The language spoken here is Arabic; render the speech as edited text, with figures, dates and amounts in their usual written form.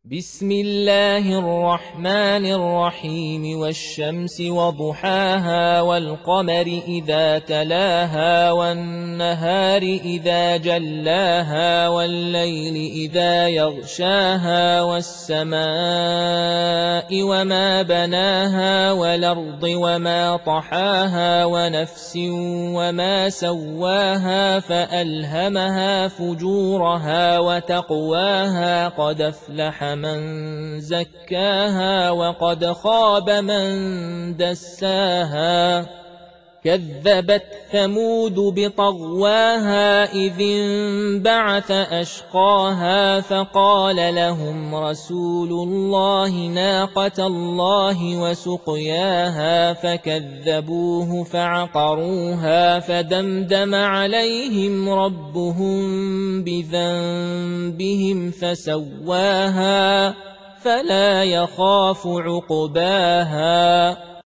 بسم الله الرحمن الرحيم والشمس وضحاها والقمر إذا تلاها والنهار إذا جلاها والليل إذا يغشاها والسماء وما بناها والأرض وما طحاها ونفس وما سواها فألهمها فجورها وتقواها قد أفلح من زكاها وقد خاب من دساها كذبت ثمود بطغواها إذ انبعث أشقاها فقال لهم رسول الله ناقة الله وسقياها فكذبوه فعقروها فدمدم عليهم ربهم بذنبهم فسواها فلا يخاف عقباها